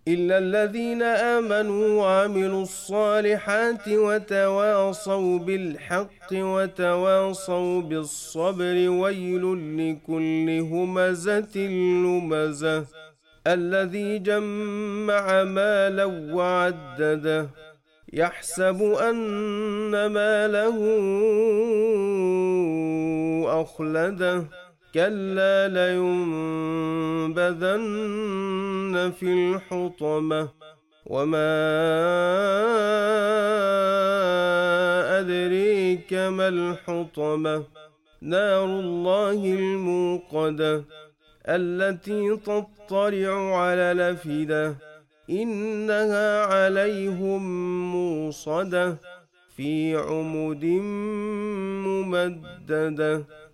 إلا الذين آمنوا وعملوا الصالحات وتواصوا بالحق وتواصوا بالصبر. ويل لكل همزة لمزة الذي جمع مالا وعدده يحسب أن ماله أخلده كلا لينبذن في الحطمة وما أدريك ما الحطمة نار الله الموقدة التي تطلع على الأفئدة إنها عليهم موصدة في عمد ممددة.